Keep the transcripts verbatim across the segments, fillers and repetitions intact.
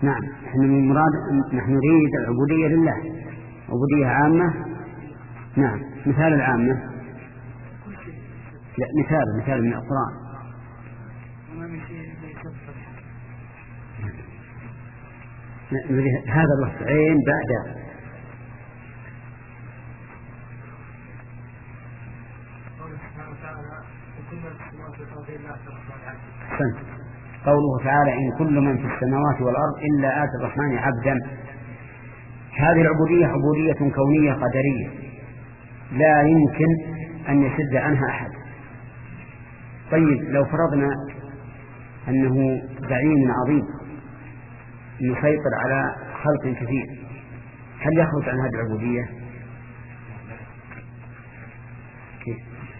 نعم، نحن من مراد نحن نريد العبودية لله، عبودية عامة. نعم، مثال العامة، لا مثال مثال من القرآن. هذا الوصفين بعد سنة. قوله تعالى إن كل من في السماوات والأرض إلا آتي الرحمن عبدا. هذه العبودية عبودية كونية قدرية لا يمكن أن يشد عنها أحد. طيب لو فرضنا أنه زعيم عظيم يسيطر على خلق كثير، هل يخرج عن هذه العبودية؟ كيف؟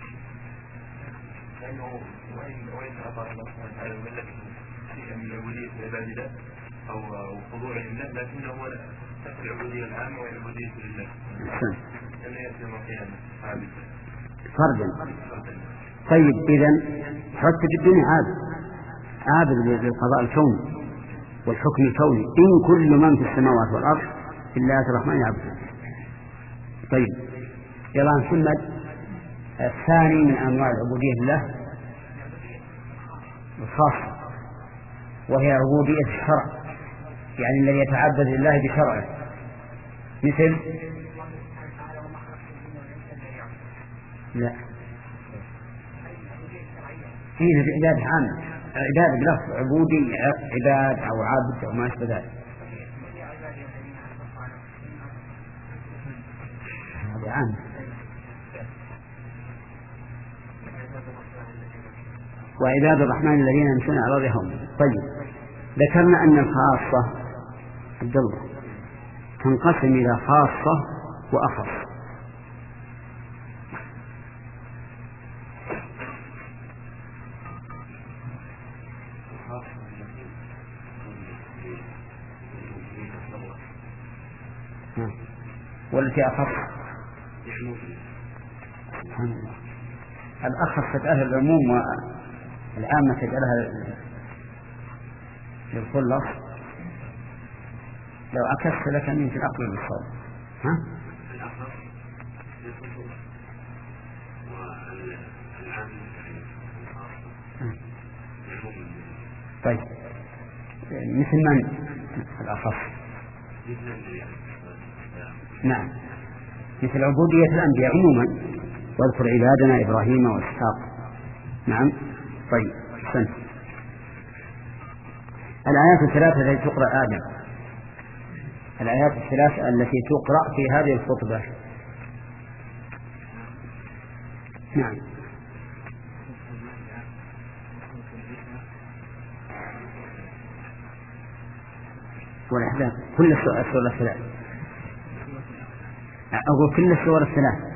من العبودية العبادية أو خضوع لله، لكنه هو العبودية العامة والعبودية لله. لأنه يأتي القيامة فردا. طيب إذن حتى في الدنيا عابد عابد للقضاء الكوني والحكم الكوني، إن كل من في السماوات والأرض إلا آتي الرحمن عبدا. طيب يلا محمد، الثاني من أنواع العبودية لله الخاصة، وهي عبودية الشرع، يعني الذي يتعبد لله بشرعه، مثل لا فيها بعبادة عامة، عبادة بلفظ عبودي، عباد أو عبد أو ما أشبه ذلك. هذا عام. وعباد الرحمن الذين يمشون على الأرض هونا. طيب ذكرنا أن الخاصة عبد الله تنقسم إلى خاصة وأخص. والتي أخص سبحان الله، الأخص تجعلها العموم والعامة تجعلها للخلص. لو عكست لك من في العقل بالصوت. ها؟ طيب مثل من الأخص؟ نعم، مثل عبودية الأنبياء عموما، واذكر عبادنا إبراهيم وإسحاق. نعم. طيب سنة. الآيات الثلاثة التي تقرأ آدم، الآيات الثلاثة التي تقرأ في هذه الخطبة. نعم. والأحزاب كل السور الثلاث، أقول كل السور الثلاث.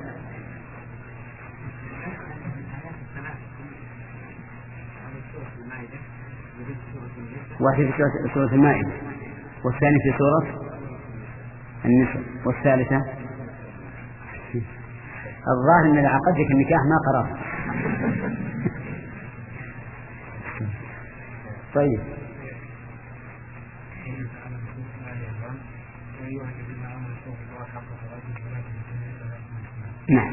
واحد في سورة المائدة، والثاني في سورة النساء، والثالثة الظاهر أن عقدك النكاح ما قرأت. طيب نعم.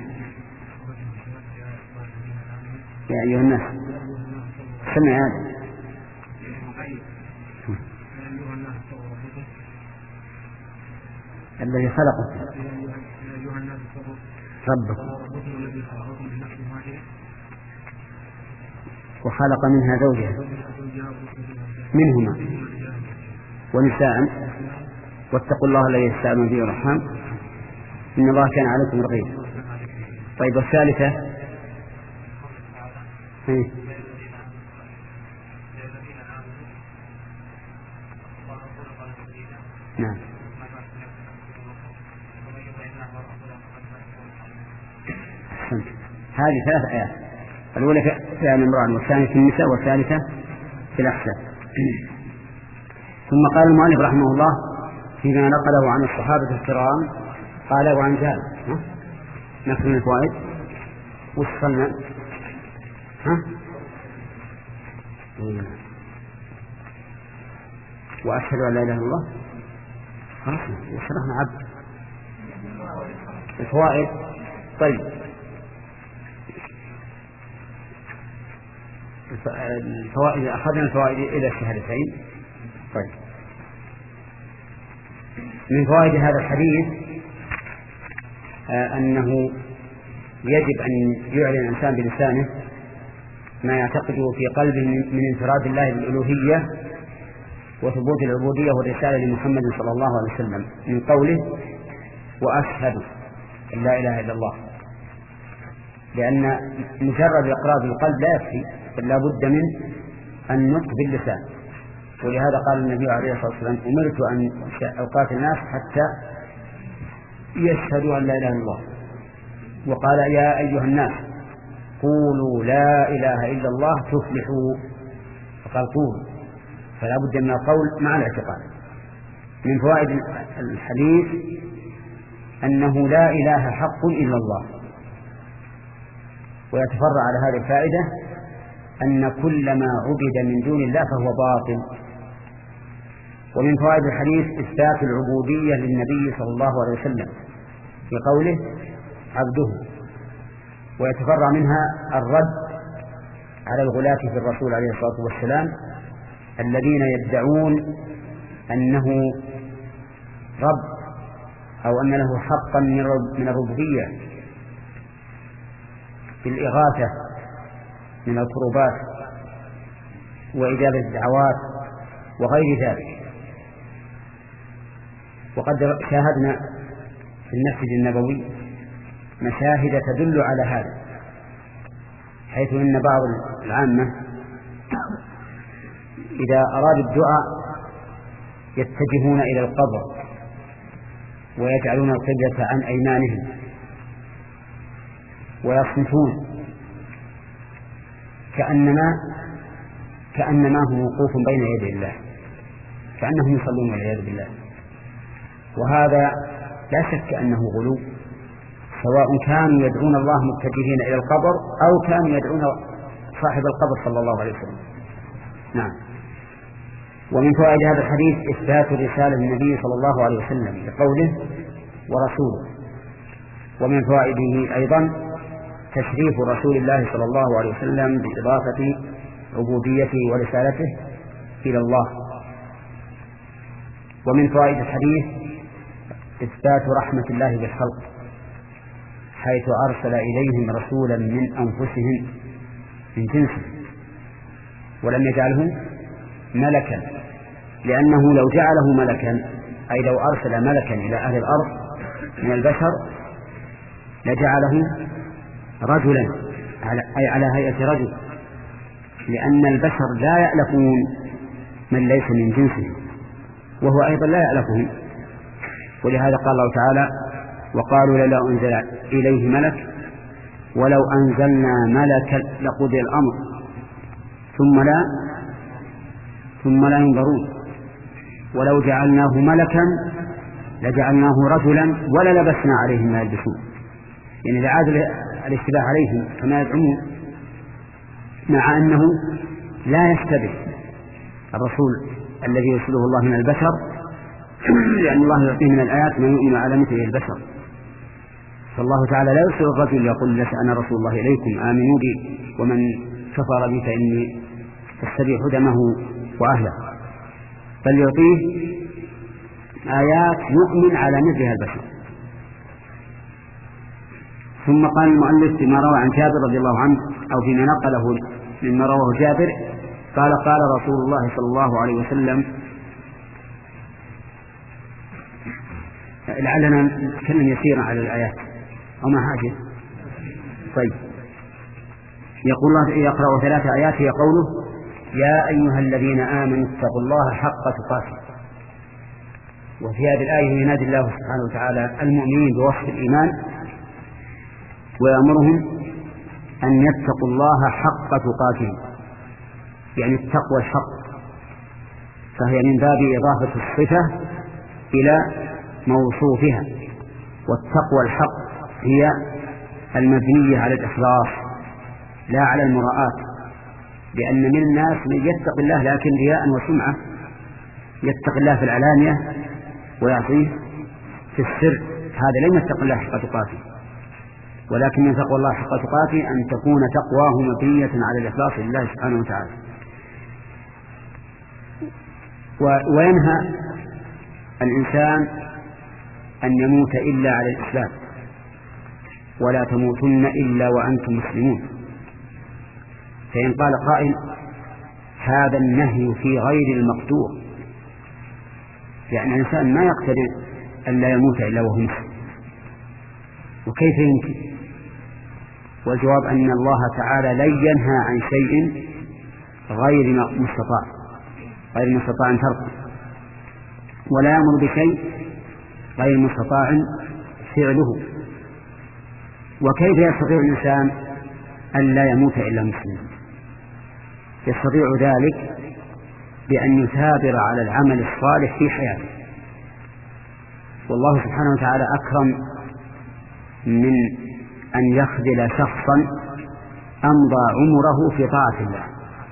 يا أيها الناس سمع هذا الذي خلقه ربكم وخلق منها زوجها منهما ونساء واتقوا الله الذي يتساءلون به والأرحام إن الله كان عليكم رقيبا. طيب والثالثة هي. نعم. هذه ثلاث آيات، الأولى في آل عمران، والثانية في النساء، والثالثة في الأحزاب. ثم قال المؤلف رحمه الله فيما نقله عن الصحابة الكرام قال وعن جابر. نكمل الفوائد. وصلنا ها وأشهد أن لا إله إلا الله خلاص شرحنا عبد. الفوائد طيب الفوائد أخذنا الفوائد إلى الشهادتين. طيب من فوائد هذا الحديث آه أنه يجب أن يعلن الإنسان بلسانه ما يعتقده في قلبه من انفراد الله بالألوهية وثبوت العبودية والرسالة لمحمد صلى الله عليه وسلم من قوله وأشهد أن لا إله إلا الله، لأن مجرد إقرار بالقلب لا يكفي بل لا بد من النطق باللسان. ولهذا قال النبي عليه الصلاة والسلام أمرت أن أقاتل الناس حتى يشهدوا أن لا إله إلا الله. وقال يا أيها الناس قولوا لا إله إلا الله تفلحوا، فقال قولوا، فلا بد من القول مع الاعتقاد. من فوائد الحديث أنه لا إله حق إلا الله. ويتفرع على هذه الفائدة أن كل ما عبد من دون الله فهو باطل. ومن فوائد الحديث إثبات العبودية للنبي صلى الله عليه وسلم في قوله عبده. ويتفرع منها الرد على الغلاة في الرسول عليه الصلاة والسلام الذين يدعون أنه رب أو أن له حقا من الربوبية في الإغاثة من الكروبات وإجابة الدعوات وغير ذلك. وقد شاهدنا في المسجد النبوي مشاهد تدل على هذا، حيث إن بعض العامة إذا أراد الدعاء يتجهون إلى القبر ويجعلون القبلة عن أيمانهم ويصمتون كأنما كأنما هم وقوف بين يدي الله، كأنهم يصلون والعياذ بالله. وهذا لا شك أنه غلو، سواء كانوا يدعون الله متجهين إلى القبر أو كانوا يدعون صاحب القبر صلى الله عليه وسلم. نعم. ومن فوائد هذا الحديث إثبات الرسالة للنبي صلى الله عليه وسلم بقوله ورسوله. ومن فوائده أيضا تشريف رسول الله صلى الله عليه وسلم بإضافة عبوديته ورسالته إلى الله. ومن فوائد الحديث إثبات رحمة الله بالخلق، حيث أرسل إليهم رسولا من أنفسهم من جنسه ولم يجعله ملكا، لأنه لو جعله ملكا أي لو أرسل ملكا إلى أهل الأرض من البشر لجعله رجلا أي على هيئة رجل، لأن البشر لا يألفون من ليس من جنسه وهو أيضا لا يألفهم. ولهذا قال الله تعالى وقالوا لولا أنزل إليه ملك ولو أنزلنا ملكا لقضي الأمر ثم لا ثم لا ينظرون ولو جعلناه ملكا لجعلناه رجلا ولا لبسنا عليهم ما يلبسون، يعني لعاد الاشتباه عليهم كما يزعمون، مع أنه لا يشتبه الرسول الذي يرسله الله من البشر، لأن الله يعطيه من الآيات ما يؤمن على مثله البشر. فالله تعالى لا يرسل الرجل يقول لك أنا رسول الله إليكم آمنوا بي ومن كفر بي فإني أستبيح دمه وأهله، بل يعطيه آيات يؤمن على مثلها البشر. ثم قال المؤلف فيما روى عن جابر رضي الله عنه أو فيما نقله مما رواه جابر قال قال رسول الله صلى الله عليه وسلم، لعلنا نتكلم يسيرا على الآيات أو ما حاجة. طيب يقول الله يقرأ ثلاث آيات هي قوله يا أيها الذين آمنوا اتقوا الله حق تقاته. وفي هذه الآية ينادي الله سبحانه وتعالى المؤمنين بوصف الإيمان ويأمرهم أن يتقوا الله حق تقاته، يعني التقوى الحق، فهي من باب إضافة الصفة إلى موصوفها. والتقوى الحق هي المبنية على الإخلاص لا على المراءات، لأن من الناس من يتق الله لكن رياء وسمعة يتقي الله في العلانية ويعصيه في السر، هذا لم يتقي الله حق تقاته، ولكن من تقوى الله حق تقاته أن تكون تقواه مبنية على الإخلاص لله سبحانه وتعالى. وينهى الإنسان أن يموت إلا على الإسلام، ولا تموتن إلا وأنتم مسلمون. فإن قال قائل هذا النهي في غير المقدور، يعني الإنسان ما يقدر أن لا يموت إلا وهو مسلم، وكيف يمكن؟ والجواب أن الله تعالى لن ينهى عن شيء غير مستطاع غير مستطاع تركه، ولا يأمر بشيء غير مستطاع فعله. وكيف يستطيع الإنسان أن لا يموت إلا مسلم؟ يستطيع ذلك بأن يثابر على العمل الصالح في حياته. والله سبحانه وتعالى أكرم من أن يخذل شخصا أمضى عمره في طاعة الله.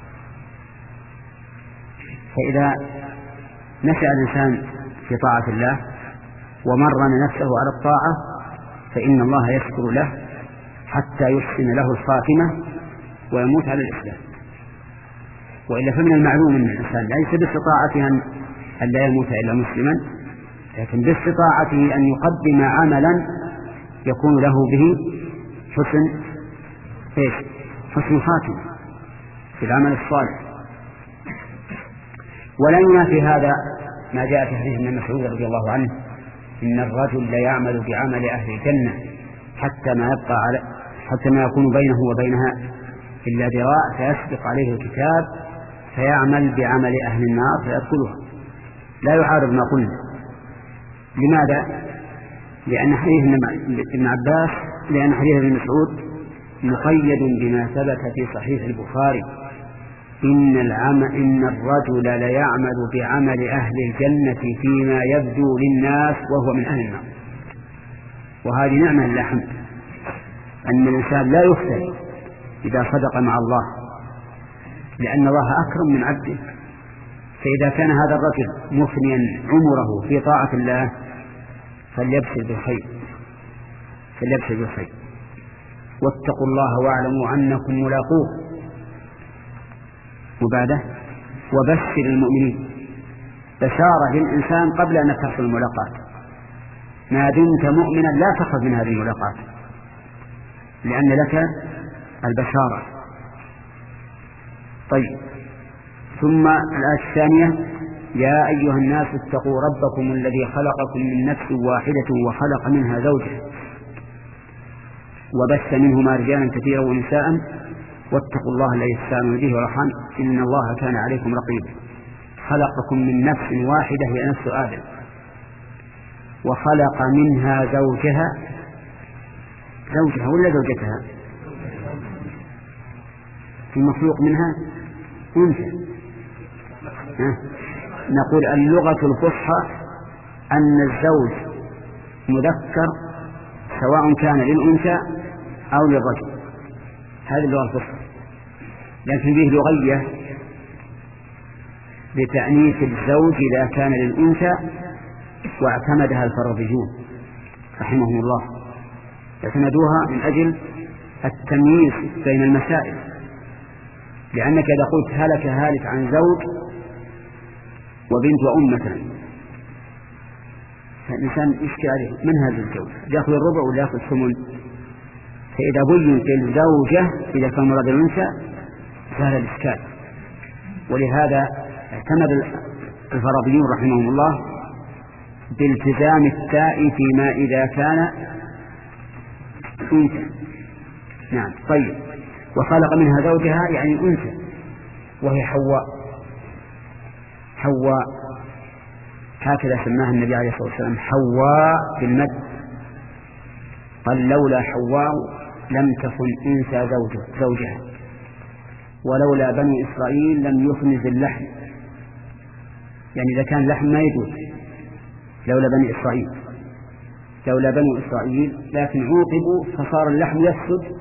فإذا نشأ الإنسان في طاعة الله ومرن نفسه على الطاعة فإن الله يشكر له حتى يحسن له الخاتمة ويموت على الإسلام. وإلا فمن المعلوم أن الإنسان ليس باستطاعته أن لا يموت إلا مسلما، لكن باستطاعته أن يقدم عملا يكون له به حسن إيش؟ حسن خاتمة في العمل الصالح. ولا ينافي هذا ما جاء في حديث ابن مسعود رضي الله عنه إن الرجل لا يعمل بعمل أهل الجنة حتى ما يبقى على حتى ما يكون بينه وبينها إلا ذراع فيسبق عليه الكتاب فيعمل بعمل أهل النار فيدخلها. لا يعارض ما قلنا. لماذا؟ لأن حديث ابن عباس لأن حديث ابن مسعود مقيد بما ثبت في صحيح البخاري إن العمل إن الرجل ليعمل بعمل أهل الجنة فيما يبدو للناس وهو من أهل النار. وهذه نعمة لله حمد، أن الإنسان لا يفتن إذا صدق مع الله، لأن الله أكرم من عبده. فإذا كان هذا الرجل مفنيا عمره في طاعة الله فليبشر بالخير فليبشر بالخير واتقوا الله واعلموا أنكم ملاقوه. وبعده وبشر المؤمنين، بشارة للإنسان قبل أن تحصل الملاقات. ما دمت مؤمنا لا تخف من هذه الملاقات لأن لك البشارة. طيب، ثم الآية الثانية يا أيها الناس اتقوا ربكم الذي خلقكم من نفس واحدة وخلق منها زوجها وبث منهما رجالا كثيرا ونساء واتقوا الله الذي تساءلون به والأرحام إن الله كان عليكم رقيبا. خلقكم من نفس واحدة هي نفس آدم وخلق منها زوجها زوجها ولا زوجتها؟ المخلوق منها أنثى. نقول اللغة الفصحى أن الزوج مذكر سواء كان للأنثى أو للرجل، هذه اللغة الفصحى. لكن فيه لغية بتأنيث الزوج إذا كان للأنثى واعتمدها الفرضيون رحمهم الله، اعتمدوها من أجل التمييز بين المسائل. لأنك إذا قلت هلك هالك عن زوج وبنت وأم مثلا فالإنسان يشكي عليه من هذا الزوج، يأخذ الربع ولا يأخذ الثمن؟ فإذا بينت الزوجة إذا كان مراد الأنثى سهل الإشكال. ولهذا اعتمد الفرضيون رحمهم الله بالتزام التاء فيما إذا كان أنثى. نعم. طيب، وخلق منها زوجها يعني أنثى وهي حواء. حواء هكذا سماها النبي عليه الصلاة والسلام حواء بالمد، قال لولا حواء لم تكن أنثى زوجها, زوجها ولولا بني إسرائيل لم يخنز اللحم، يعني إذا كان اللحم ما يجوز لولا بني إسرائيل لولا بني إسرائيل لكن عوقبوا فصار اللحم يفسد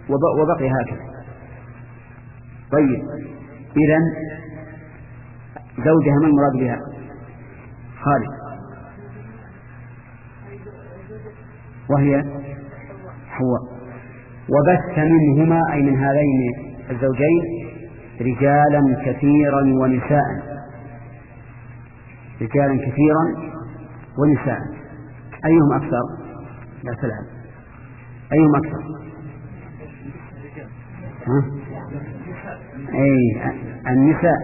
وبقي هكذا. طيب، إذن زوجها ما المراد بها؟ خالد. وهي حواء. وبث منهما أي من هذين الزوجين رجالا كثيرا ونساء، رجالا كثيرا ونساء. أيهم أكثر؟ لا تلعب. أيهم أكثر؟ ها؟ أي النساء،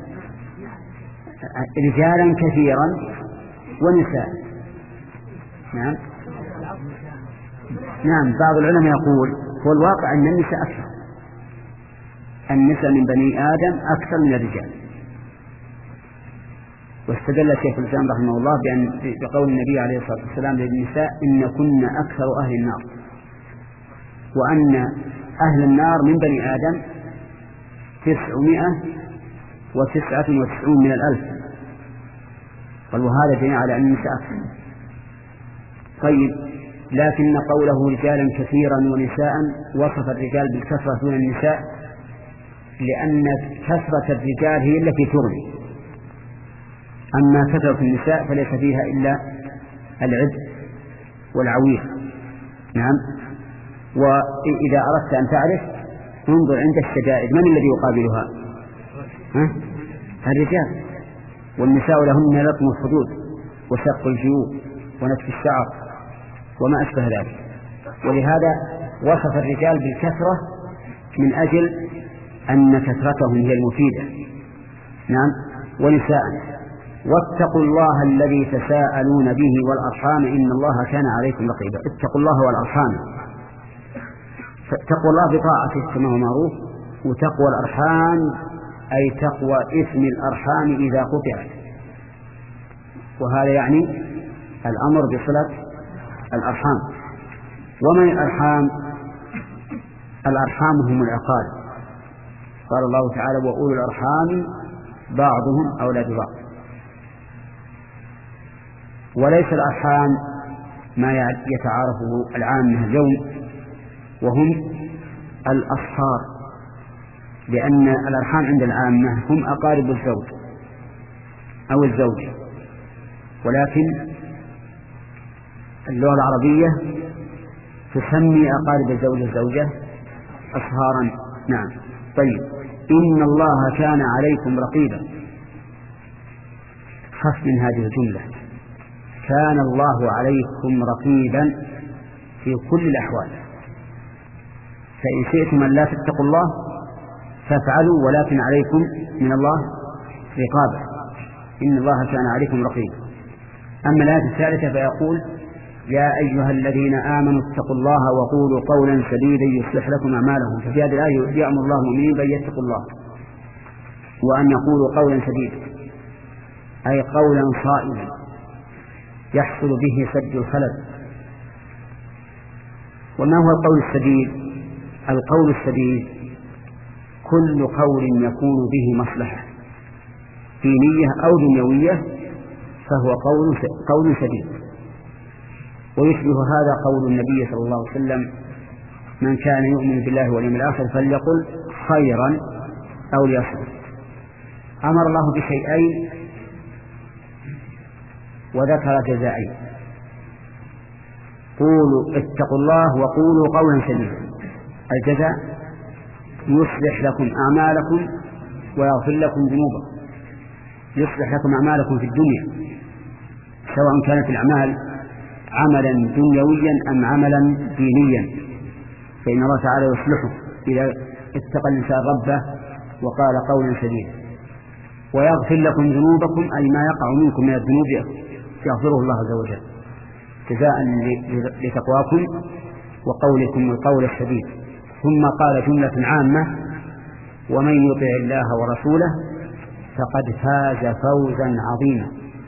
رجالا كثيرا ونساء. نعم نعم. بعض العلماء يقول هو الواقع أن النساء أكثر، النساء من بني آدم أكثر من الرجال. واستدل شيخ الإسلام رحمه الله بأن بقول النبي عليه الصلاة والسلام للنساء إن كن أكثر أهل النار، وأن أهل النار من بني آدم تسعمائة وتسعة وتسعون من الألف. قال وهذا دليل على أن النساء أكثر. طيب، لكن قوله رجالا كثيرا ونساء وصف الرجال بالكثرة دون النساء، لأن كثرة الرجال هي التي تغني، أما كثرة النساء فليس فيها إلا العبء والعويل. نعم. وإذا أردت أن تعرف انظر عند الشدائد من الذي يقابلها؟ ها؟ الرجال. والنساء لهن لطم الخدود وشق الجيوب ونتف الشعر وما أشبه ذلك. ولهذا وصف الرجال بالكثرة من أجل أن كثرتهم هي المفيدة. نعم. ونساء واتقوا الله الذي تساءلون به والأرحام إن الله كان عليكم رقيبا. اتقوا الله والأرحام، تقوى الله بطاعته كما هو معروف، وتقوى الأرحام أي تقوى إثم الأرحام إذا قطعت، وهذا يعني الأمر بصلة الأرحام. ومن الأرحام؟ الأرحام هم العقال. قال الله تعالى وأولو الأرحام بعضهم أولى ببعض. وليس الأرحام ما يتعارفه العامة اليوم وهم الأصهار، لأن الأرحام عند العامة هم أقارب الزوج أو الزوجة، ولكن اللغة العربية تسمي أقارب الزوج الزوجة أصهارا. نعم. طيب، إن الله كان عليكم رقيبا. خف من هذه الجملة، كان الله عليكم رقيبا في كل الأحوال. فإن شئتم أن لا تتقوا الله فافعلوا، ولكن عليكم من الله رقابة. إن الله كان عليكم رقيبا. أما الآية الثالثة فيقول يا أيها الذين آمنوا اتقوا الله وقولوا قولا سديدا يصلح لكم أعمالهم. ففي هذه الآية يأمر الله المؤمنين بأن يتقوا الله وأن يقولوا قولا سديدا، أي قولا صائبا يحصل به سد الخلل. وما هو القول السديد؟ القول السديد كل قول يكون به مصلحة دينية أو دنيوية فهو قول قول سديد. ويشبه هذا قول النبي صلى الله عليه وسلم من كان يؤمن بالله واليوم الآخر فليقل خيرا أو ليصمت. أمر الله بشيئين وذكر جزائين، قولوا اتقوا الله وقولوا قولا سديدا. الجزاء يصلح لكم أعمالكم ويغفر لكم ذنوبكم. يصلح لكم أعمالكم في الدنيا سواء كانت الأعمال عملا دنيويا أم عملا دينيا، فإن الله تعالى يصلحه إذا اتقى الإنسان ربه وقال قولا سديدا. ويغفر لكم ذنوبكم أي ما يقع منكم من الذنوب يغفره الله عز وجل جزاء لتقواكم وقولكم القول السديد. ثم قال جملة عامة ومن يطع الله ورسوله فقد فاز فوزا عظيما.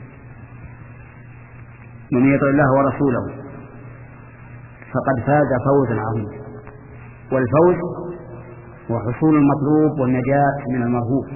من يطع الله ورسوله فقد فاز فوزا عظيما. والفوز هو حصول المطلوب والنجاة من المرهوب.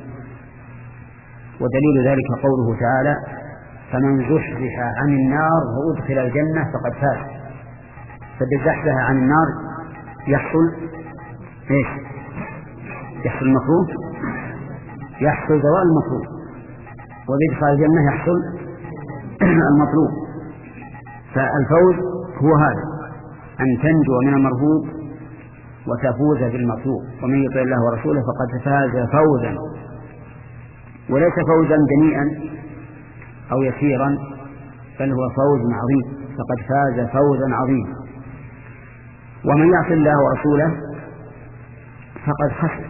ودليل ذلك قوله تعالى فمن زحزح عن النار وأدخل الجنة فقد فاز. فبالزحزح عن النار يحصل ايش؟ يحصل المكروه، يحصل زوال المكروه. وبإدخال الجنة يحصل المطلوب. فالفوز هو هذا، أن تنجو من المرهوب وتفوز بالمطلوب. ومن يطع الله ورسوله فقد فاز فوزا، وليس فوزا دنيئا أو يسيرا، بل هو فوز عظيم، فقد فاز فوزا عظيما. ومن يعص الله ورسوله فقد خسر.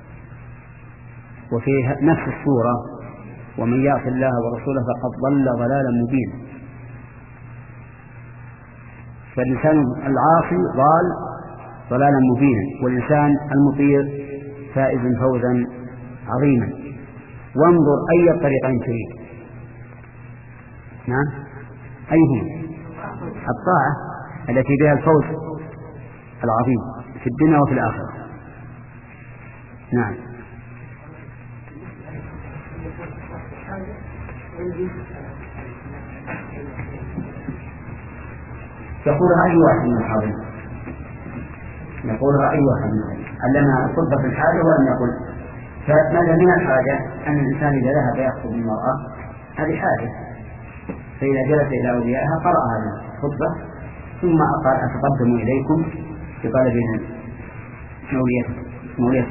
وفي نفس السورة ومن يعص الله ورسوله فقد ضل ضلالا مبينا. فالإنسان العاصي ضال ضلالا مبينا، والإنسان المطيع فائز فوزا عظيما. وانظر أي الطريقين تريد. نعم، أيهما؟ الطاعة التي بها الفوز العظيم في الدنيا وفي الآخرة. نعم. يقول رأي واحد من الحاضرين، يقول رأي واحد من الحاضرين علمها الخطبة في الحاجة ولم يقل. فماذا من الحاجة أن الإنسان إذا ذهب يخطب المرأة هذه حاجة، فإذا جلس إلى أوليائها قرأ هذه الخطبة ثم قال أتقدم إليكم بطلب موليته.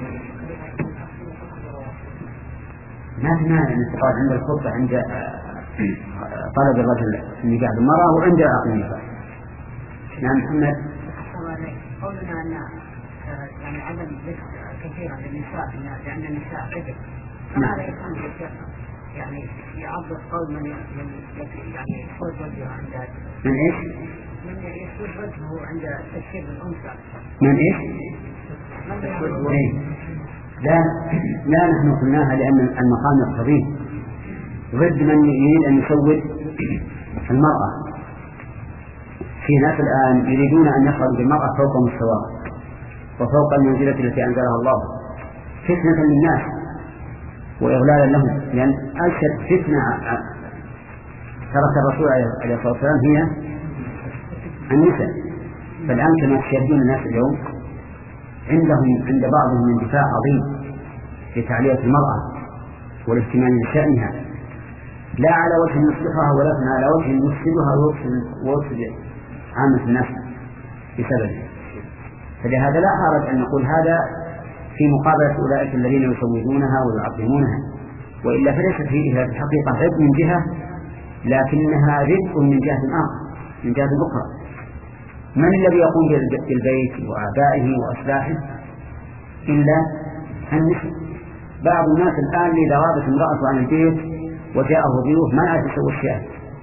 ما في مانع أن تقال عند الخطبة عند طلب الرجل نكاح المرأة وعند عقد النكاح. نعم محمد. قولنا أن يعني عدم ذكر كثيرا للنساء لأن النساء عدل، فماذا يفهم بالشيخ يعني يعبر قول من يعني يسود وجهه عند من إيش؟ من يسود وجهه عند تشكيل الأنثى. من إيش؟ إيه؟ لا لا نحن قلناها لأن المقام يقتضيه، ضد من يريد أن يسود المرأة. في ناس الآن يريدون أن يخرجوا بالمرأة فوق مستواها وفوق المنزلة التي أنزلها الله فتنة للناس وإغلالا لهم، لأن أشد فتنة ترك الرسول عليه الصلاة والسلام هي النساء. فالآن كما تشاهدون الناس اليوم عندهم عند بعضهم اندفاع عظيم في تعلية المرأة والاهتمام بشأنها، لا على وجه يصلحها ولكن على وجه يفسدها ويفسد عامة الناس بسببه. فلهذا لا حرج أن نقول هذا في مقابلة أولئك الذين يسودونها ويعظمونها، وإلا فليست فيها الحقيقة رزق من جهة، لكنها رزق من جهة آخر من جهة أخرى. من الذي يقوم بالبيت وآبائه وأصلاحه إلا النساء؟ بعض الناس الآن إذا غابت امرأة عن البيت وجاءه ضيوف ما عاد يسوي الشيء،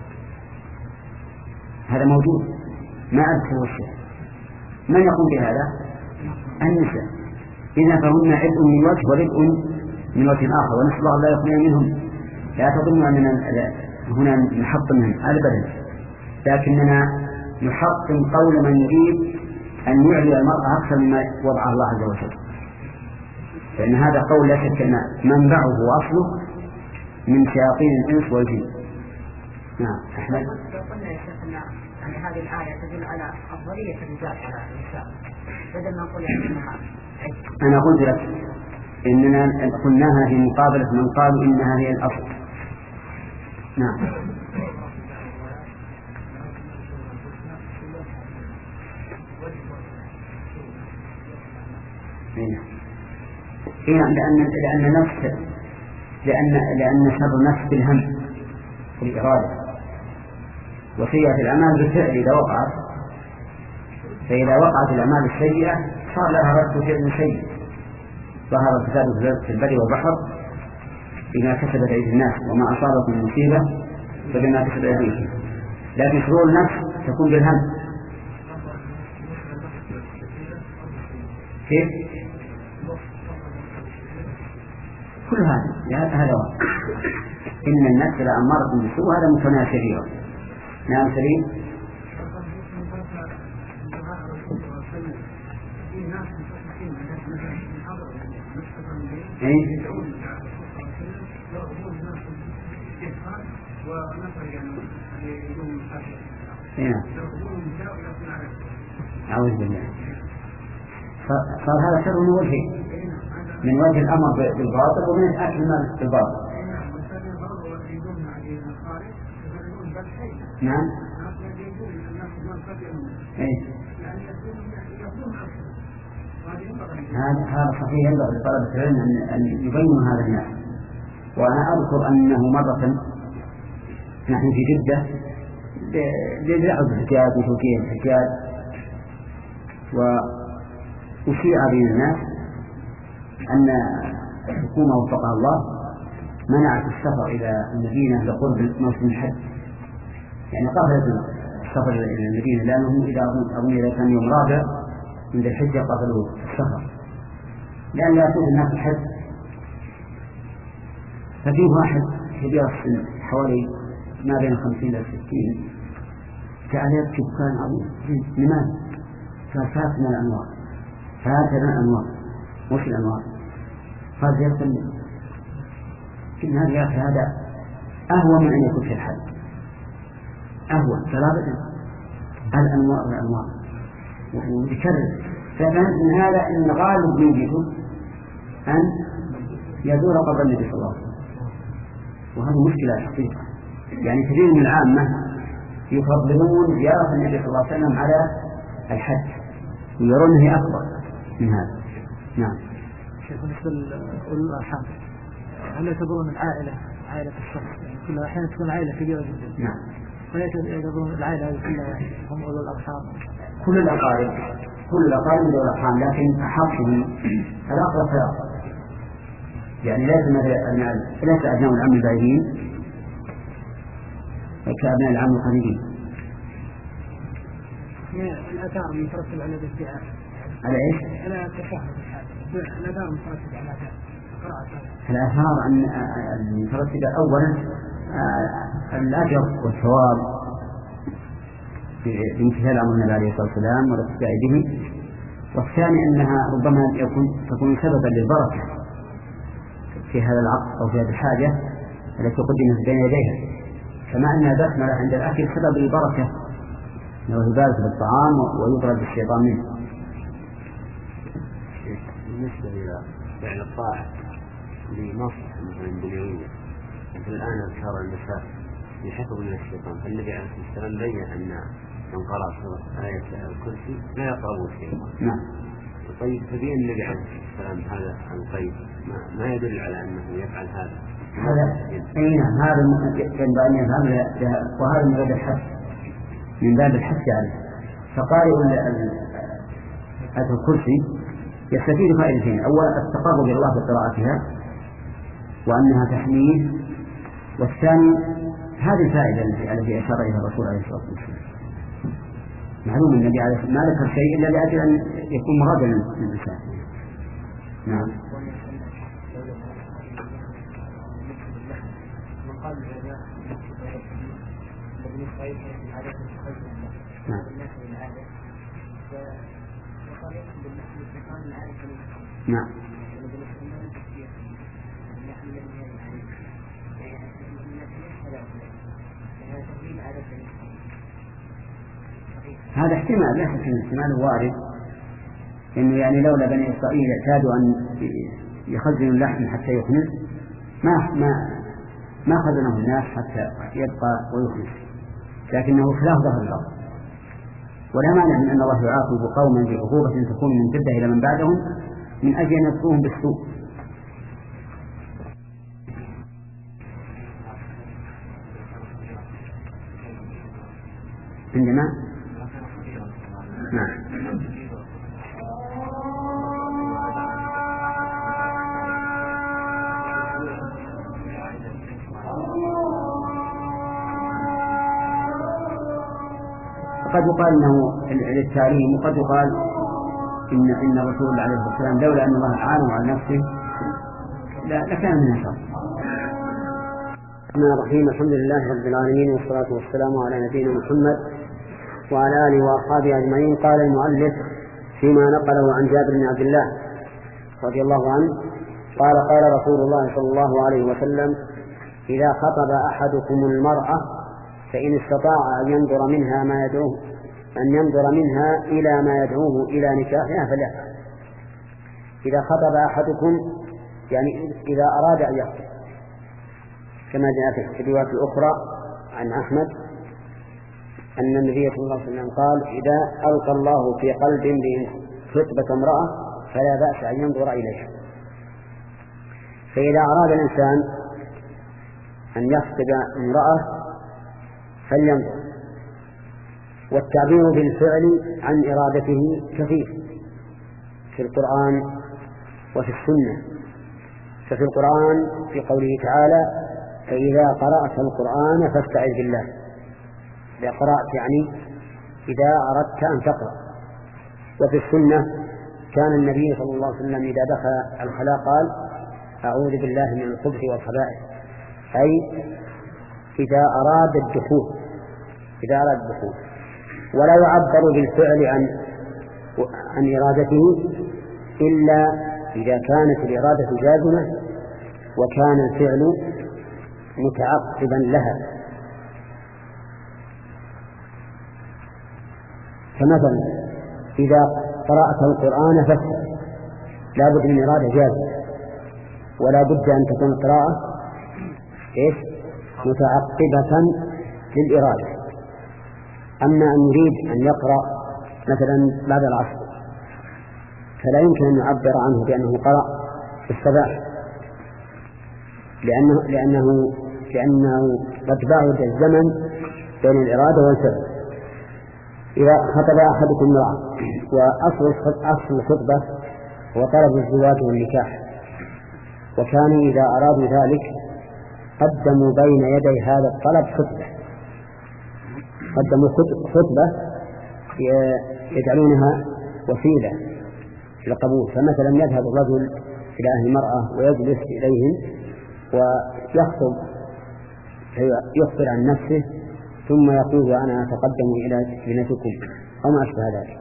هذا موجود، ما عاد يسوي الشيء. من يقوم بهذا؟ النساء. إذا فهن عبء من وجه وربء من وجه آخر، ونسأل الله لا يخلي منهم. لا تظنوا أننا هنا نحطم أبدا، لكننا نحطم قول من يريد أن يعلي المرأة أكثر مما وضعها الله عز وجل، لأن هذا قول لا شك أن منبعه وأصله من شياطين الإنس والجن. نعم أحمد. قلنا يا شيخ أن هذه الآية تدل على أفضلية الرجال على النساء، بدل ما نقول إنها. أنا قلت لك إننا قلناها في مقابلة من قالوا إنها هي الأصل. نعم. إيه لأن لأن نفس لأن لأن شر نفس بالهم في الإرادة، وسيئة الأعمال بالفعل إذا وقعت، فإذا وقعت الأعمال السيئة صار لها رد فعل سيء، ظهر الفساد في البر والبحر بما كسبت أيدي الناس وما أصابت من مصيبة فبما كسبت أيديهم. لكن شرور النفس تكون بالهم. كيف؟ كل هذا هذا واحد. إن النفس لأمارة بالسوء، هذا متناهى كبيرا. نعم سليم. إيه؟ إيه؟ أعوذ بالله. صار هذا شر من وجهين، من وجه الأمر بالباطل ومن أكل المال بالباطل. نعم. إيه. هذا هذا صحيح، ينبغي لطلبة العلم أن يبينوا هذا الناس. وأنا أذكر أنه مرة نحن في جدة للعب الحجاج وتوكيل الحجاج، وأشيع بين الناس أن الحكومة وفقها الله منعت السفر إلى المدينة لقرب موسم الحج، يعني قفلت السفر إلى المدينة، لأنهم إذا أظن إذا كان يوم رابع من الحجة قفلوا السفر لأن يأتون الناس الحج. ففيه واحد كبير السن حوالي ما بين خمسين إلى ستين جعل يبكي بكاء عظيم. لماذا؟ ففاتنا الأنوار، فاتنا الأنوار. وش الأنوار؟ قال يرسل إن هذا هذا أهون من أن يكون في الحج، أهون فلا الأنوار الأنوار ويكرر. فكان من هذا إن غالب نيته أن يزور قبر النبي صلى الله عليه وسلم، وهذه مشكلة حقيقة. يعني كثير من العامة يفضلون زيارة النبي صلى الله عليه وسلم على الحج ويرونه أكبر من هذا. نعم. شيخ بالنسبة للأرحام، هل يعتبرون العائلة عائلة الشخص؟ يعني كل أحيانا تكون عائلة كبيرة جدا. نعم. ولا يعتبرون العائلة هذه كلها هم أولو الأرحام؟ كل الأقارب كل الأقارب أولو الأرحام، لكن أحقهم الأقرب فالأقرب. يعني ليس مثل ليس أبناء العم البعيدين كأبناء العم القريبين. الآثار المترتبة على الادعاء على إيش؟ على التشهد. الآثار المترتبة على الآثار أن المترتبة أولا الأجر والثواب بامتثال أمر النبي عليه الصلاة والسلام والاقتداء به، والثاني أنها ربما يكون تكون سببا للبركة في هذا العقد أو في هذه الحاجة التي قدمت بين يديها، كما أنها دخل عند الأكل سبب البركة أنه يبارك بالطعام ويطرد الشيطان منه. بالنسبة إلى فعل الطاعة لمصلحة مثلا دنيوية، مثل الآن أذكار المساء لحفظ من الشيطان، فالنبي عليه الصلاة والسلام بين أن من قرأ سورة آية الكرسي لا يقربه الشيطان. نعم. طيب تبين النبي عليه الصلاة والسلام هذا القيد ما, ما يدل على أنه يفعل هذا. هذا أي نعم، هذا ينبغي أن يفهم، وهذا من باب الحث من باب الحث عليه. فقارئ آية الكرسي يستفيد فائدتين: أولا التقرب إلى الله بقراءتها وأنها تحميه، والثاني هذه الفائدة التي أشار إليها الرسول عليه الصلاة والسلام. معلوم النبي عليه الصلاة والسلام ما ذكر شيء إلا لأجل أن يكون مرادا للإنسان. نعم. نعم. نعم. هذا احتمال، لا شك ان احتمال وارد، انه يعني لولا بني اسرائيل اعتادوا ان يخزنوا اللحم حتى يخنس ما ما ما خزنه الناس حتى يبقى ويخنس، لكنه خلاف ظهر الارض. ولا مانع من ان الله يعاقب قوما بعقوبه تكون ممتده الى من بعدهم من اجل ان يذكرهم بالسوء. عندما نعم. قد يقال انه للتعليم، وقد يقال ان ان الرسول عليه الصلاه والسلام لولا ان الله اعانه على نفسه لكان من شر. الرحمن الرحيم. الحمد لله رب العالمين، والصلاه والسلام على نبينا محمد وعلى آله وأصحابه أجمعين. قال المؤلف فيما نقله عن جابر بن عبد الله رضي الله عنه قال: قال رسول الله صلى الله عليه وسلم: إذا خطب أحدكم المرأة فإن استطاع أن ينظر منها ما يدعوه أن ينظر منها إلى ما يدعوه إلى نكاحها فليفعل. إذا خطب أحدكم يعني إذا أراد أن يخطب، كما جاء في الروايات الأخرى عن أحمد أن النبي صلى الله عليه وسلم قال إذا ألقى الله في قلب امرئ خطبة امرأة فلا بأس أن ينظر إليها. فإذا أراد الإنسان أن يخطب امرأة فلينظر. والتعبير بالفعل عن إرادته كثير في القرآن وفي السنة. ففي القرآن في قوله تعالى فإذا قرأت القرآن فاستعذ بالله. إذا قرأت يعني إذا أردت أن تقرأ. وفي السنة كان النبي صلى الله عليه وسلم إذا دخل الخلاء قال أعوذ بالله من الخبث والخبائث، أي إذا أراد الدخول إذا أراد الدخول. ولا يعبر بالفعل عن عن إرادته إلا إذا كانت الإرادة جازمة وكان الفعل متعقبا لها. فمثلا إذا قرأت القرآن فاستعذ لا بد من إرادة جازمة، ولا بد أن تكون القراءة إيش متعقبة للإرادة. أما أن يريد أن يقرأ مثلا بعد العصر فلا يمكن أن يعبر عنه بأنه قرأ في الصباح، لأنه, لأنه, لأنه قد بعد الزمن بين الإرادة والفعل. إذا خطب أحدكم امرأة وأصل الخطبة هو طلب الزواج والنكاح، وكانوا إذا أرادوا ذلك قدموا بين يدي هذا الطلب خطبة قدموا خطبة يجعلونها وسيلة للقبول. فمثلا يذهب الرجل إلى أهل المرأة ويجلس إليهم ويخطب يخبر عن نفسه ثم يقول أنا أتقدم إلى ابنتكم أو ما أشبه ذلك.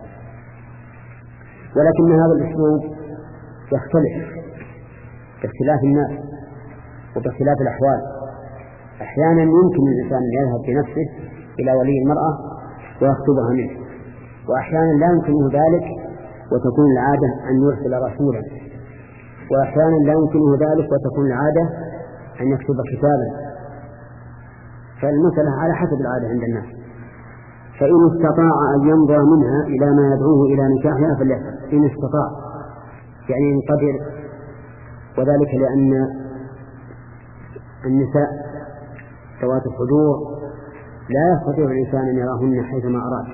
ولكن هذا الأسلوب يختلف باختلاف الناس وباختلاف الأحوال. أحيانا يمكن الإنسان أن يذهب بنفسه إلى ولي المرأة ويخطبها منه، وأحيانا لا يمكنه ذلك وتكون العادة أن يرسل رسولا، وأحيانا لا يمكنه ذلك وتكون العادة أن يكتب كتابا. فالمسألة على حسب العادة عند الناس. فإن استطاع أن ينظر منها إلى ما يدعوه إلى نكاحها فليفعل إن استطاع، يعني إن قدر. وذلك لأن النساء ذوات الحضور لا يستطيع الإنسان أن يراهن حيثما أراد،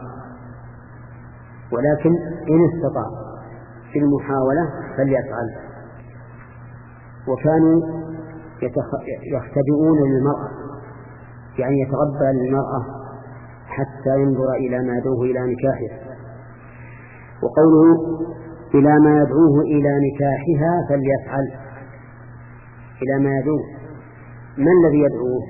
ولكن إن استطاع في المحاولة فليفعل. وكانوا يختبئون للمرأة، يعني يتغبى للمرأة حتى ينظر إلى ما يدعوه إلى نكاحها. وقوله إلى ما يدعوه إلى نكاحها فليفعل، إلى ما يدعوه ما الذي يدعوه؟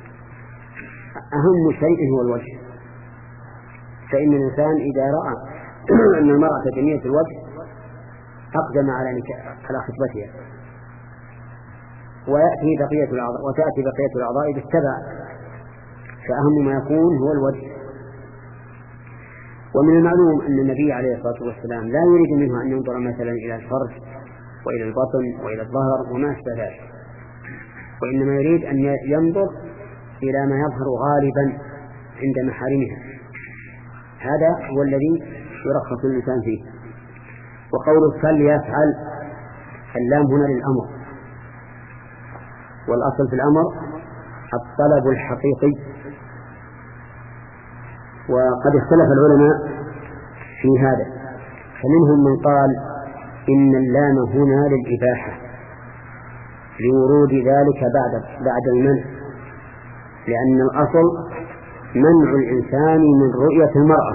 أهم شيء هو الوجه. فإن الإنسان إذا رأى أن المرأة جميلة الوجه أقدم على على خطبتها، ويأتي بقية الأعضاء وتأتي بقية الأعضاء بالتبع، فأهم ما يكون هو الوجه. ومن المعلوم أن النبي عليه الصلاة والسلام لا يريد منه أن ينظر مثلا إلى الفرج وإلى البطن وإلى الظهر وما أشبه ذلك، وإنما يريد أن ينظر إلى ما يظهر غالبا عند محارمها. هذا هو الذي يرخص الإنسان فيه. وقوله فليفعل اللام هنا للأمر، والأصل في الأمر الطلب الحقيقي. وقد اختلف العلماء في هذا، فمنهم من قال إن اللام هنا للإباحة لورود ذلك بعد بعد المنع، لأن الأصل منع الإنسان من رؤية المرأة.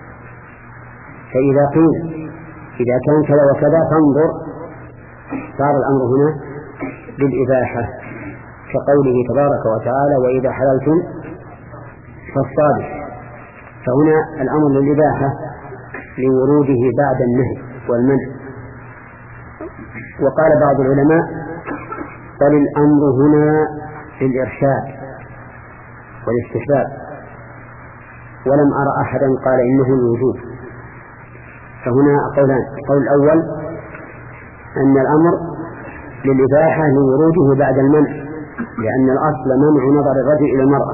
فإذا قيل إذا كان كذا وكذا فانظر، صار الأمر هنا للإباحة، كقوله تبارك وتعالى وإذا حللتم فاصطادوا. فهنا الأمر للإباحة لوروده بعد النهي والمنع. وقال بعض العلماء بل الأمر هنا للإرشاد والاستحباب، ولم أرى أحدا قال إنه الوجوب. فهنا قولان: القول الأول أن الأمر للإباحة لوروده بعد المنع، لأن الأصل منع نظر الرجل إلى المرأة.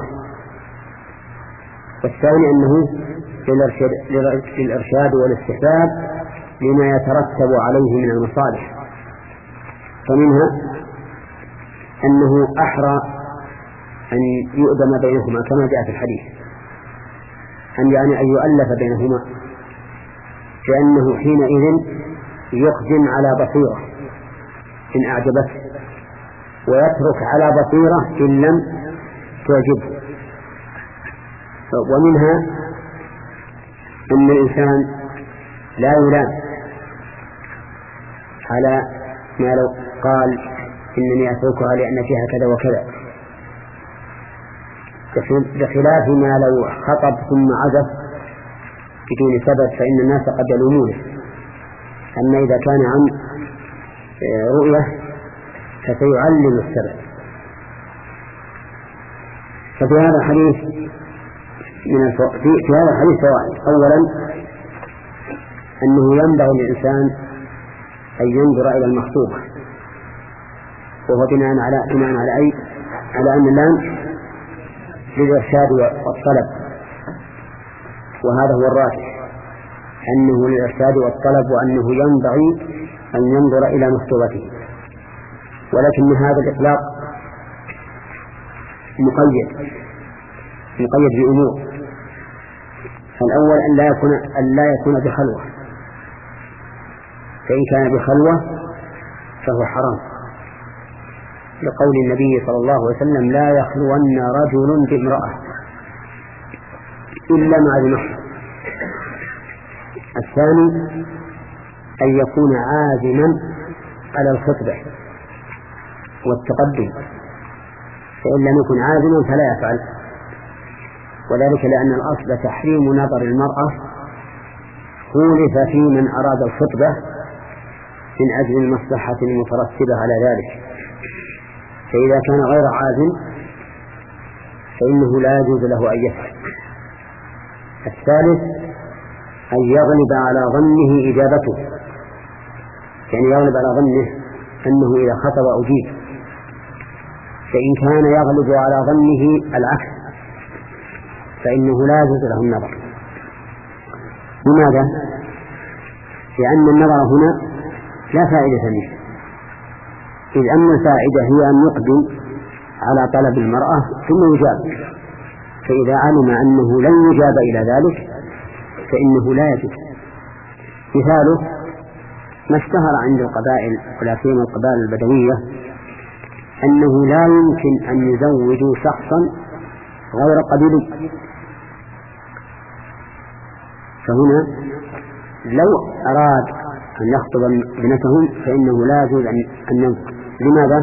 والثاني أنه للإرشاد والاستحباب لما يترتب عليه من المصالح، فمنها أنه أحرى أن يؤدم بينهما كما جاء في الحديث، أن يعني أن يؤلف بينهما، لأنه حينئذ يقدم على بصيرة إن أعجبته، ويترك على بصيرة إن لم تعجبه. ومنها أن الإنسان لا يلام على ما لو قال إنني أتركها لأن فيها كذا وكذا، بخلاف ما لو خطب ثم عزف بدون سبب فإن الناس قد يلومونه. أما إذا كان عن رؤية فسيعلم السبب. ففي هذا الحديث من الفو... في... في هذا الحديث فوائد. أولا أنه ينبغي للإنسان أن ينظر إلى المخطوبة، وهو بناء على بناء على أي على أن اللام للإرشاد والطلب، وهذا هو الراجح أنه للإرشاد والطلب، وأنه ينبغي أن ينظر إلى مخطوبته. ولكن هذا الإطلاق مقيد مقيد بأمور. الأول أن لا يكون أن لا يكون بخلوة، فإن كان بخلوة فهو حرام، لقول النبي صلى الله عليه وسلم: لا يخلون رجل بامرأة إلا مع ذي محرم. الثاني أن يكون عازما على الخطبة والتقدم، فإن لم يكن عازما فلا يفعل، وذلك لأن الأصل تحريم نظر المرأة خولف في من أراد الخطبة من أجل المصلحة المترتبة على ذلك، فإذا كان غير عازم فإنه لا يجوز له أن يفعل. الثالث أن يغلب على ظنه إجابته، يعني يغلب على ظنه أنه إذا خطب أجيب، فإن كان يغلب على ظنه العكس فإنه لا يجوز له النظر. لماذا؟ لأن النظر هنا لا فائدة منه، إذ أن الفائدة هي أن يقدم على طلب المرأة ثم يجاب، فإذا علم أنه لن يجاب إلى ذلك فإنه لا يجوز. مثاله ما اشتهر عند القبائل ولا سيما القبائل البدوية أنه لا يمكن أن يزوجوا شخصا غير قبيلي، فهنا لو أراد أن يخطب ابنتهم فإنه لا يجوز أن ينظر. لماذا؟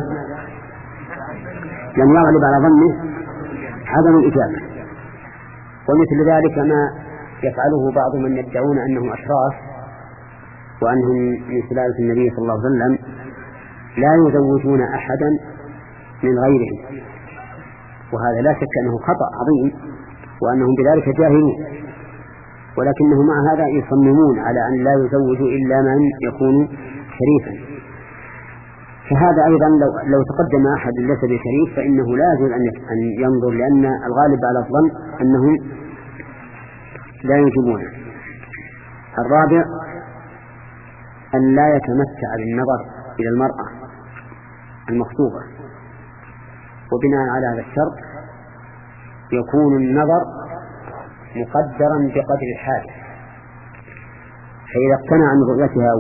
لم يغلب على ظنه عدم الإجابة. ومثل ذلك ما يفعله بعض من يدعون أنهم أشراف وأنهم من سلالة النبي صلى الله عليه وسلم، لا يزوجون أحدا من غيرهم، وهذا لا شك أنه خطأ عظيم وأنهم بذلك جاهلون، ولكنهم مع هذا يصممون على أن لا يزوجوا إلا من يكون شريفا. فهذا أيضا لو, لو تقدم أحد ليس بشريف فإنه لا يجوز أن ينظر، لأن الغالب على الظن أنهم لا يجبون. الرابع أن لا يتمتع بالنظر إلى المرأة المخطوبة، وبناء على هذا الشرط يكون النظر مقدرا بقدر الحاجة، فإذا اقتنع من رؤيتها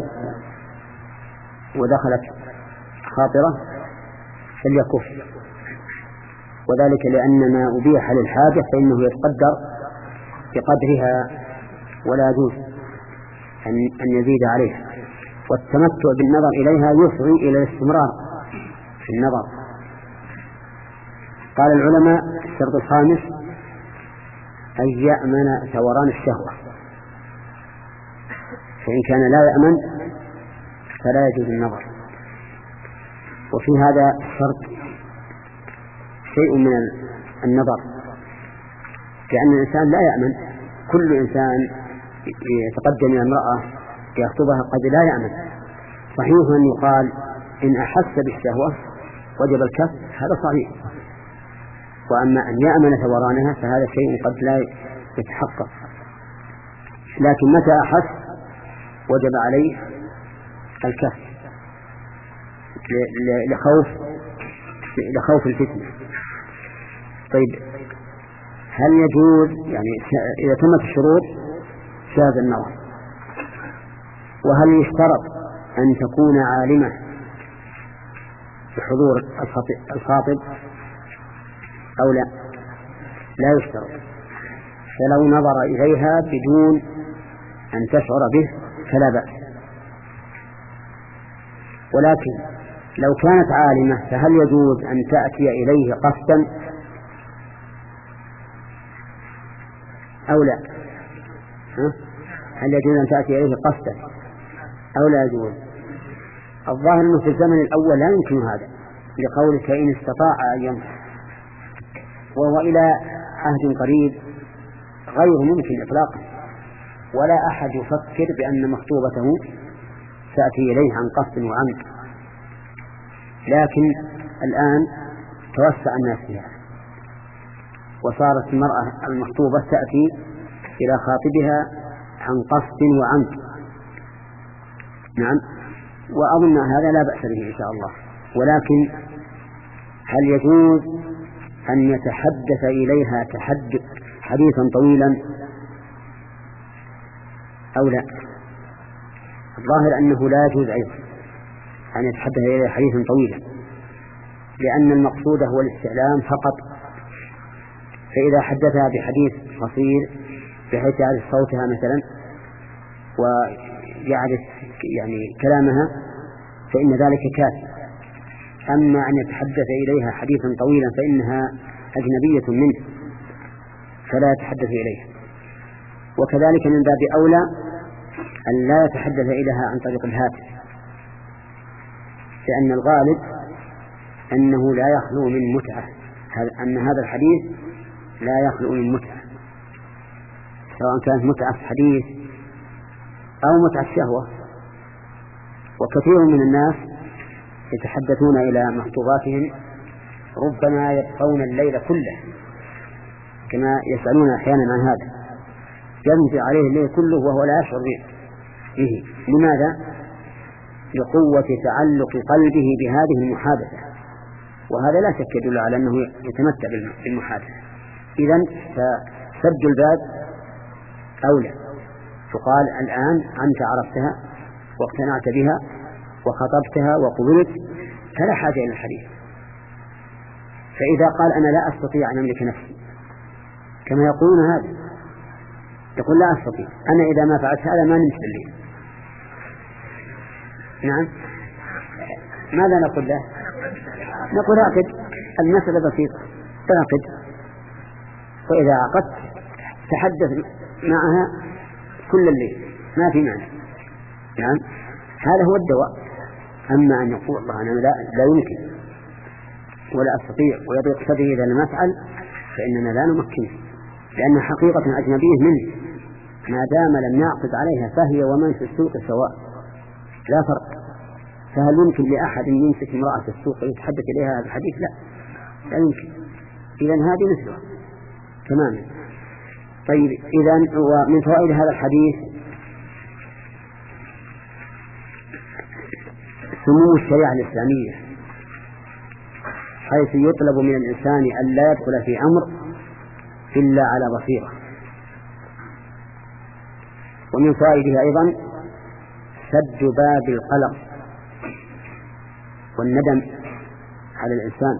ودخلت خاطرة فليكف، وذلك لأن ما أبيح للحاجة فإنه يتقدر بقدرها ولا يجوز أن يزيد عليها. والتمتع بالنظر إليها يفضي إلى الاستمرار في النظر. قال العلماء الشرط الخامس أن يأمن ثوران الشهوة، فإن كان لا يأمن فلا يجوز النظر. وفي هذا الشرط شيء من النظر، لأن الإنسان لا يأمن. كل إنسان يتقدم إلى امرأة يخطبها قد لا يأمن. صحيح أن يقال إن أحس بالشهوة وجب الكف، هذا صحيح، وأما أن يأمن ثورانها فهذا شيء قد لا يتحقق، لكن متى أحس وجب عليه الكف لخوف لخوف الفتنة. طيب هل يجوز يعني إذا تمت الشروط جاز النظر، وهل يشترط أن تكون عالمة بحضور الخاطب أو لا؟ لا يشترط، فلو نظر إليها بدون أن تشعر به فلا بأس. ولكن لو كانت عالمة فهل يجوز أن تأتي إليه قصدا أو لا؟ هل يجوز أن تأتي إليه قصدا أو لا يجوز؟ الظاهر أنه في الزمن الأول لا يمكن هذا، لقولك إن استطاع أن ينفع، وهو إلى عهد قريب غير ممكن إطلاقا، ولا أحد يفكر بأن مخطوبته تأتي إليه عن قصد وعمد. لكن الآن توسع الناس فيها، وصارت المرأة المخطوبة تأتي إلى خاطبها عن قصد وعمد. نعم، وأظن هذا لا بأس به إن شاء الله. ولكن هل يجوز أن يتحدث إليها تحدث حديثا طويلا أو لا؟ الظاهر أنه لا يجوز أيضا أن يتحدث إليها حديثا طويلا، لأن المقصود هو الاستعلام فقط. فإذا حدثها بحديث قصير بحيث يعرف صوتها مثلا ويعرف يعني كلامها فإن ذلك كافي. أما أن يتحدث إليها حديثا طويلا فإنها أجنبية منه فلا يتحدث إليها. وكذلك من باب أولى أن لا يتحدث إليها عن طريق الهاتف، لأن الغالب أنه لا يخلو من متعة، أن هذا الحديث لا يخلو من متعة، سواء كانت متعة حديث أو متعة شهوة. وكثير من الناس يتحدثون إلى مخطوباتهم ربما يبقون الليل كله، كما يسألون أحيانا عن هذا، يمضي عليه الليل كله وهو لا يشعر به. لماذا؟ لقوة تعلق قلبه بهذه المحادثة، وهذا لا شك يدل على أنه يتمتع بالمحادثة. إذن فسد الباب أولى، فقال الآن أنت عرفتها واقتنعت بها وخطبتها وقبلت فلا حاجة إلى الحديث. فإذا قال أنا لا أستطيع أن أملك نفسي كما يقولون هذا، يقول لا أستطيع، أنا إذا ما فعلت هذا ما نمت الليل. نعم، ماذا نقول له؟ نقول عقد، المسألة بسيطة، تعقد، وإذا عقدت تحدث معها كل الليل ما في معنى. نعم، هذا هو الدواء. أما أن يقول الله أنا لا, لا يمكن ولا أستطيع ويضيق صدري إذا لم أفعل فإننا لا نمكنه، لأن حقيقة أجنبية منه ما دام لم يعقد عليها فهي ومن في السوق سواء لا فرق. فهل يمكن لأحد أن يمسك امرأة في السوق ويتحدث إليها هذا الحديث؟ لا لا يمكن. إذن هذه مثلها تماما. طيب إذن ومن فوائد هذا الحديث سمو الشريعة الإسلامية، حيث يطلب من الإنسان أن لا يدخل في أمر إلا على بصيرة. ومن فوائده أيضا سد باب القلق والندم على الإنسان،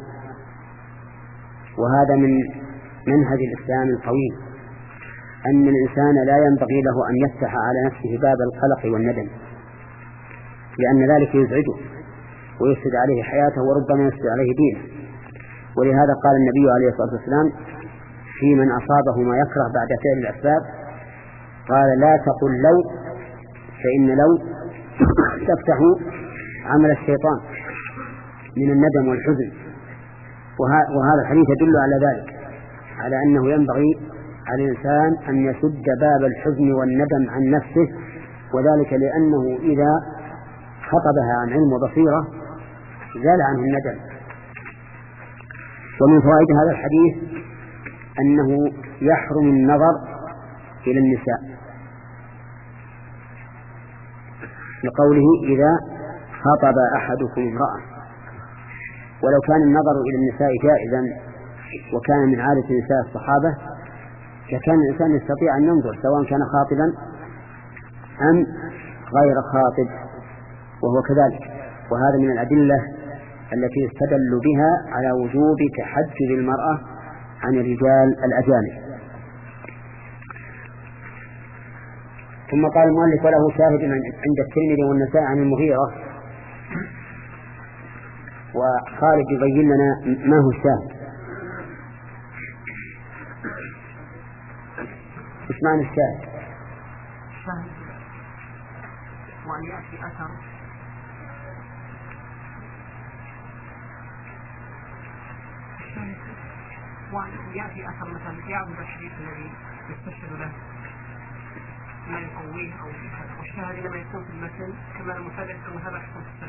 وهذا من منهج الإسلام القويم، أن الإنسان لا ينبغي له أن يفتح على نفسه باب القلق والندم، لأن ذلك يزعجه ويفسد عليه حياته وربما يفسد عليه دينه. ولهذا قال النبي عليه الصلاة والسلام في من أصابه ما يكره بعد فعل الأسباب، قال لا تقل لو، فإن لو تفتح عمل الشيطان من الندم والحزن. وهذا الحديث يدل على ذلك، على أنه ينبغي على الإنسان أن يسد باب الحزن والندم عن نفسه، وذلك لأنه إذا خطبها عن علم وبصيرة زال عنه الندم. ومن فوائد هذا الحديث أنه يحرم النظر إلى النساء لقوله إذا خطب أحدكم امرأة. ولو كان النظر إلى النساء جائزا وكان من عادة نساء الصحابة فكان الإنسان يستطيع أن ينظر سواء كان خاطبا أم غير خاطب، وهو كذلك. وهذا من الأدلة التي يستدل بها على وجوب تحجب المرأة عن الرجال الأجانب. ثم قال المؤلف وله شاهد عند الترمذي والنسائي عن المغيرة. وخالد يبين لنا ما هو الشاهد. ايش معنى الشاهد؟ الشاهد وأن يأتي أثر الشاهد وأن يأتي أثر مثلا يعبد الحديث الذي يستشهد له ما يقويه أو والشاهد لما يكون في المتن كما المثلث أو هذا يكون في